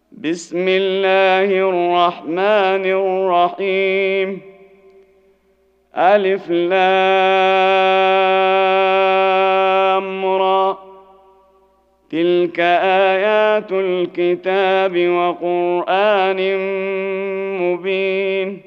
بسم الله الرحمن الرحيم. ألف لام را، تلك آيات الكتاب وقرآن مبين.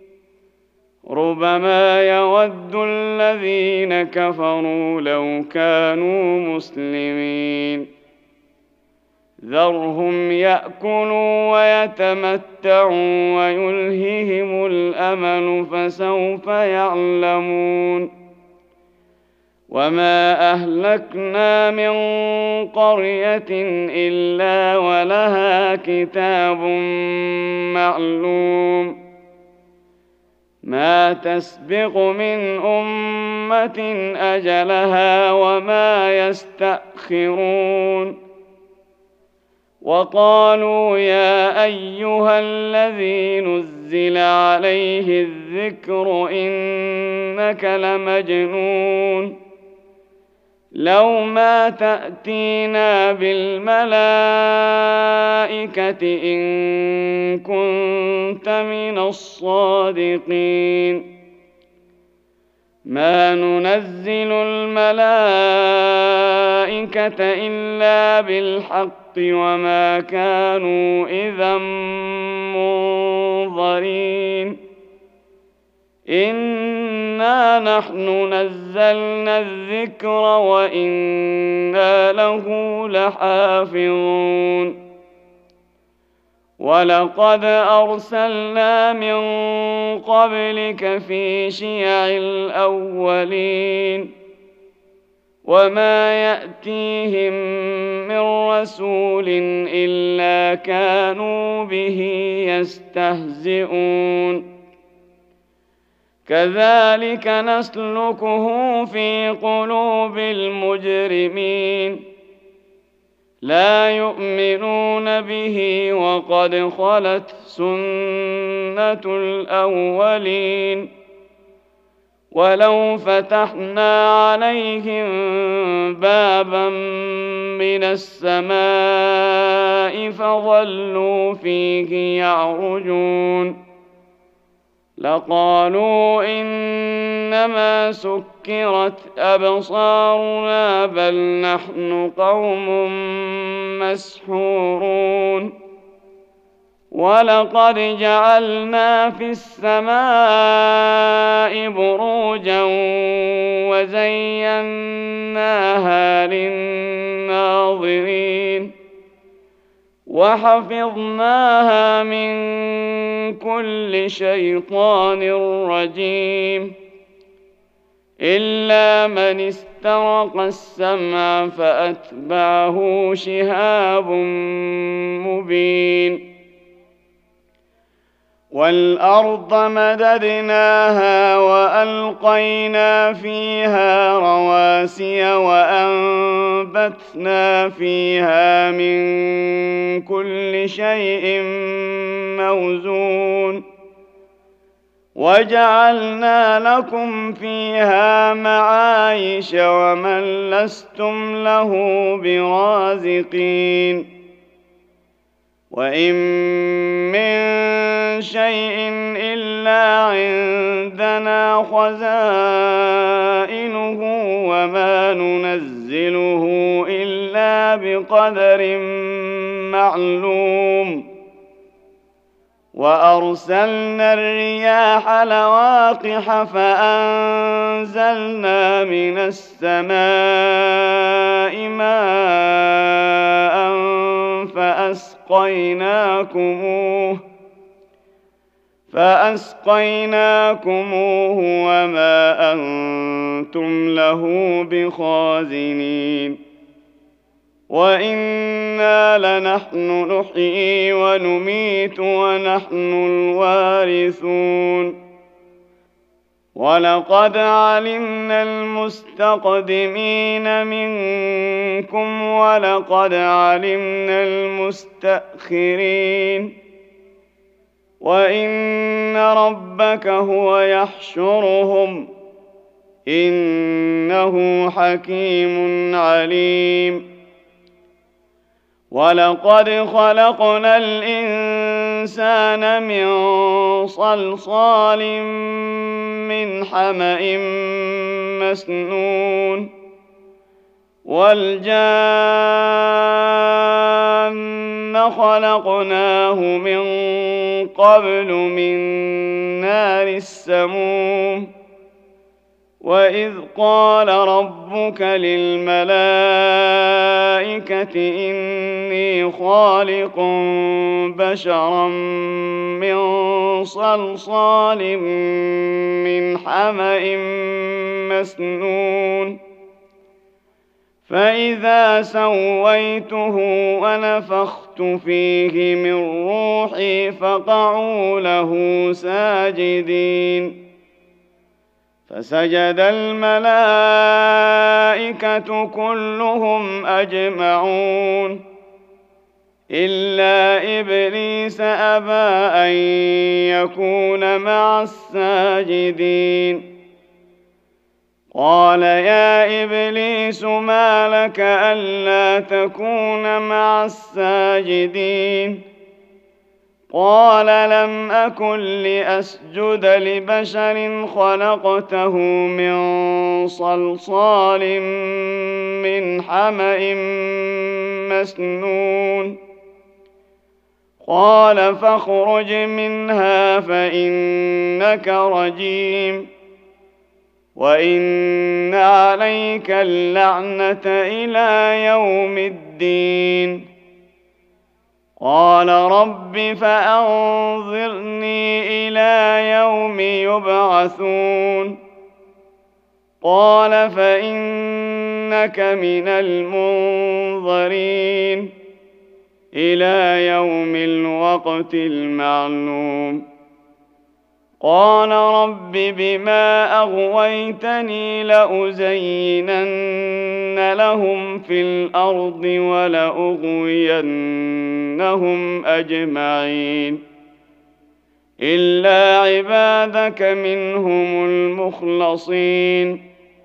ربما يود الذين كفروا لو كانوا مسلمين. ذرهم يأكلوا ويتمتعوا ويلههم الأمل فسوف يعلمون. وما أهلكنا من قرية إلا ولها كتاب معلوم. ما تسبق من أمة أجلها وما يستأخرون. وقالوا يا أيها الذي نزل عليه الذكر إنك لمجنون. لو ما تأتينا بالملائكة إن كنت من الصادقين. ما ننزل الملائكة إلا بالحق وما كانوا إذا منظرين. إنا نحن نزلنا الذكر وإنا له لحافظون. ولقد أرسلنا من قبلك في شيع الأولين. وما يأتيهم من رسول إلا كانوا به يستهزئون. كذلك نسلكه في قلوب المجرمين. لا يؤمنون به وقد خلت سنة الأولين. ولو فتحنا عليهم بابا من السماء فظلوا فيه يعرجون لقالوا إنما سكرت أبصارنا بل نحن قوم مسحورون. ولقد جعلنا في السماء بروجا وزيناها للناظرين وحفظناها من كل شيطان رجيم إلا من استرق السمع فأتبعه شهاب مبين. والأرض مددناها وألقينا فيها رواسي وأنبتنا فيها من كل شيء موزون. وجعلنا لكم فيها معايش ومن لستم له برازقين. وإن من شيء إلا عندنا خزائنه وما ننزله إلا بقدر معلوم. وأرسلنا الرياح لواقح فأنزلنا من السماء ماء فأسقيناكموه وما أنتم له بخازنين. وإنا لنحن نحيي ونميت ونحن الوارثون. ولقد علمنا المستقدمين منكم ولقد علمنا المستأخرين. وإن ربك هو يحشرهم إنه حكيم عليم. ولقد خلقنا الإنسان من صلصال من حمإ مسنون والجان خلقناه من قبل من نار السموم وإذ قال ربك للملائكة إني خالق بشرا من صلصال من حمإ مسنون فإذا سويته ونفخت فيه من روحي فقعوا له ساجدين فسجد الملائكة كلهم أجمعون إلا إبليس أبى أن يكون مع الساجدين قال يا إبليس ما لك ألا تكون مع الساجدين قال لم أكن لأسجد لبشر خلقته من صلصال من حمإ مسنون قال فاخرج منها فإنك رجيم وإن عليك اللعنة إلى يوم الدين قال رب فأنظرني إلى يوم يبعثون قال فإنك من المنظرين إلى يوم الوقت المعلوم قال رب بما أغويتني لأزينن لهم في الأرض ولأغوينهم أجمعين إلا عبادك منهم المخلصين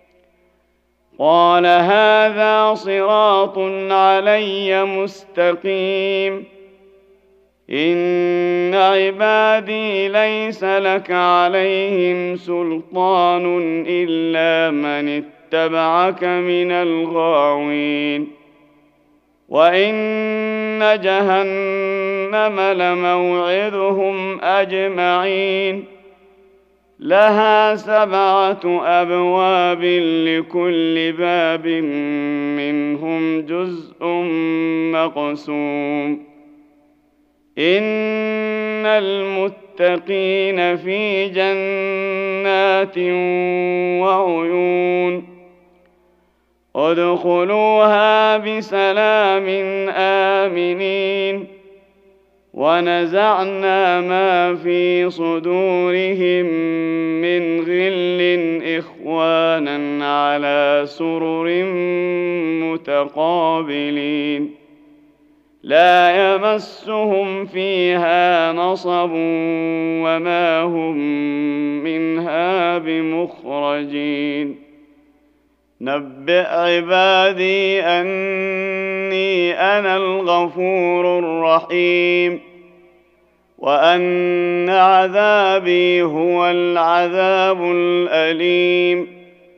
قال هذا صراط علي مستقيم إن عبادي ليس لك عليهم سلطان إلا من اتبعك من الغاوين وإن جهنم لموعدهم أجمعين لها 7 أبواب لكل باب منهم جزء مقسوم إن المتقين في جنات وعيون ادخلوها بسلام آمنين ونزعنا ما في صدورهم من غل إخوانا على سرر متقابلين لا يمسهم فيها نصب وما هم منها بمخرجين نبئ عبادي أني أنا الغفور الرحيم وأن عذابي هو العذاب الأليم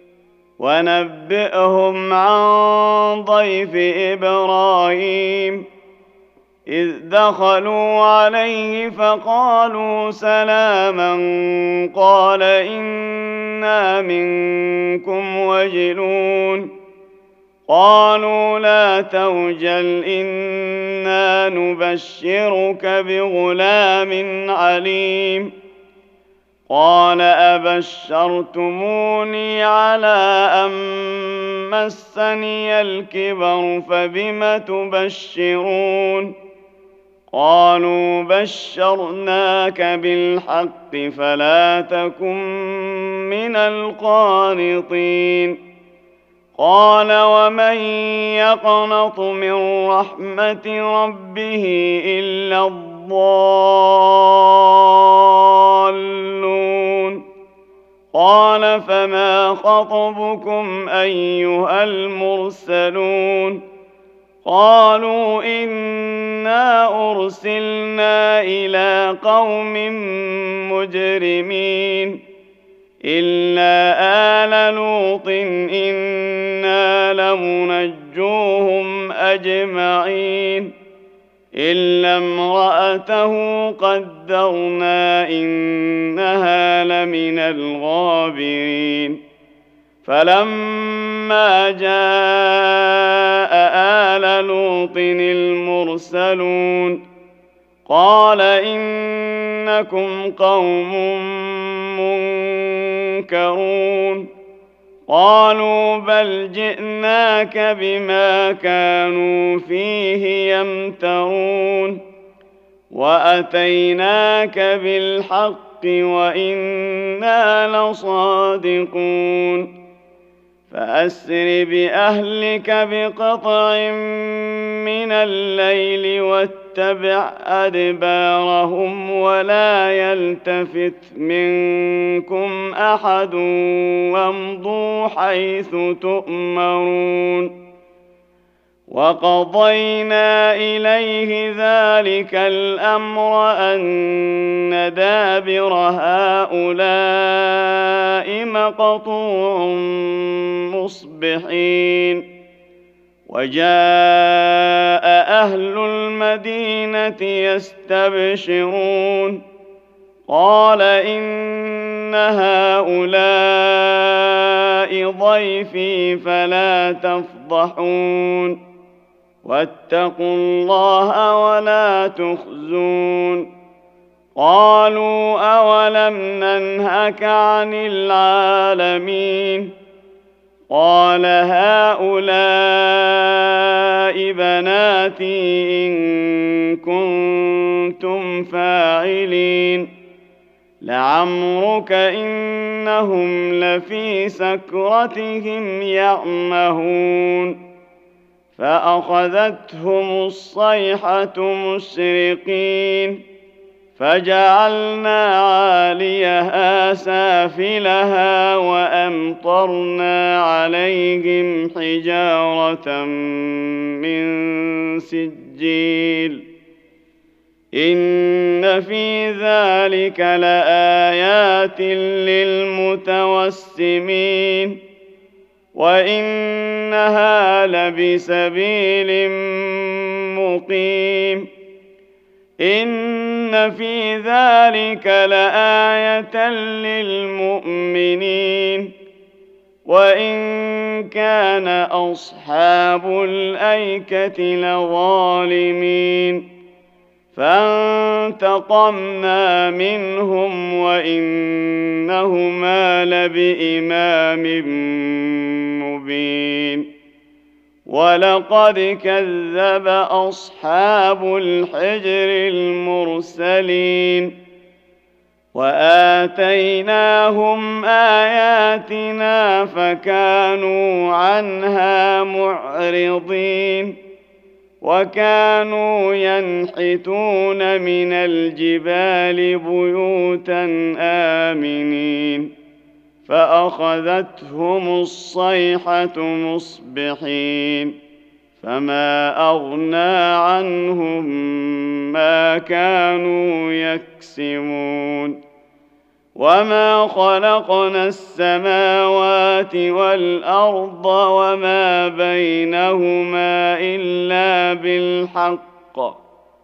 ونبئهم عن ضيف إبراهيم إذ دخلوا عليه فقالوا سلاما قال إنا منكم وجلون قالوا لا توجل إنا نبشرك بغلام عليم قال أبشرتموني على أن مسني الكبر فبم تبشرون قالوا بشرناك بالحق فلا تكن من القانطين قال ومن يقنط من رحمة ربه إلا الضالون قال فما خطبكم أيها المرسلون قالوا إنا أرسلنا إلى قوم مجرمين إلا آل لوط إنا لمنجوهم أجمعين إلا امرأته قدرنا إنها لمن الغابرين فلما جاء آل لوط المرسلون قال إنكم قوم منكرون قالوا بل جئناك بما كانوا فيه يمترون وأتيناك بالحق وإنا لصادقون فأسر بأهلك بقطع من الليل واتبع أدبارهم ولا يلتفت منكم أحد وامضوا حيث تؤمرون وقضينا إليه ذلك الأمر أن دابر هؤلاء مقطوع مصبحين وجاء أهل المدينة يستبشرون قال إن هؤلاء ضيفي فلا تفضحون واتقوا الله ولا تخزون قالوا أولم ننهك عن العالمين قال هؤلاء بناتي إن كنتم فاعلين لعمرك إنهم لفي سكرتهم يعمهون فأخذتهم الصيحة مشرقين فجعلنا عاليها سافلها وأمطرنا عليهم حجارة من سجيل إن في ذلك لآيات للمتوسمين وإنها لبسبيل مقيم إن في ذلك لآية للمؤمنين وإن كان أصحاب الأيكة لظالمين فانتقمنا منهم وإنهما لبإمام مبين ولقد كذب أصحاب الحجر المرسلين وآتيناهم آياتنا فكانوا عنها معرضين وكانوا ينحتون من الجبال بيوتا آمنين فأخذتهم الصيحة مصبحين فما أغنى عنهم ما كانوا يكسبون وما خلقنا السماوات والأرض وما بينهما إلا بالحق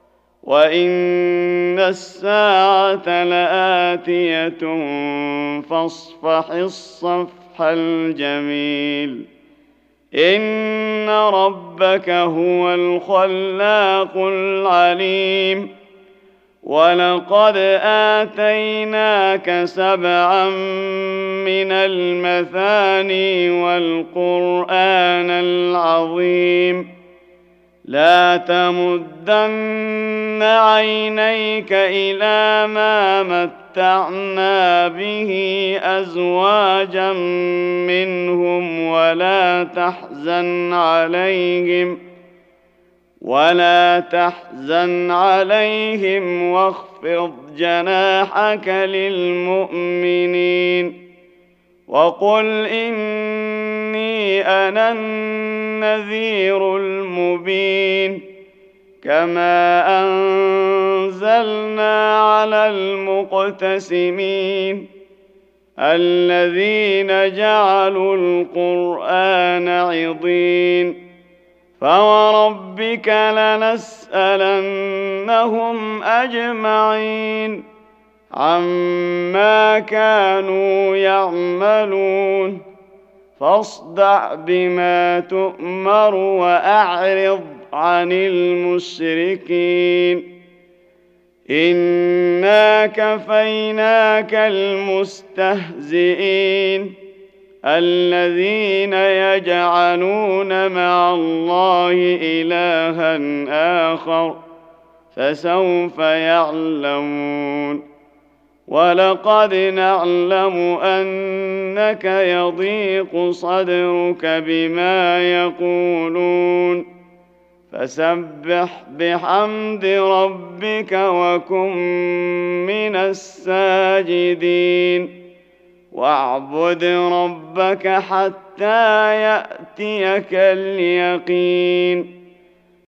وإن الساعة لآتية فاصفح الصفح الجميل إن ربك هو الخلاق العليم ولقد آتيناك سبعا من المثاني والقرآن العظيم لا تمدن عينيك إلى ما متعنا به أزواجا منهم ولا تحزن عليهم واخفض جناحك للمؤمنين وقل إني أنا النذير المبين كما أنزلنا على المقتسمين الذين جعلوا القرآن عضين فوربك لنسألنهم أجمعين عما كانوا يعملون فاصدع بما تؤمر وأعرض عن المشركين إنا كفيناك المستهزئين الذين يجعلون مع الله إلها آخر فسوف يعلمون ولقد نعلم أنك يضيق صدرك بما يقولون فسبح بحمد ربك وكن من الساجدين واعبد ربك حتى يأتيك اليقين